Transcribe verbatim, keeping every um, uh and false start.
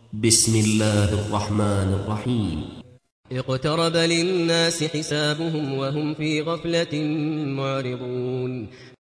بسم الله الرحمن الرحيم اقترب للناس حسابهم وهم في غفلة معرضون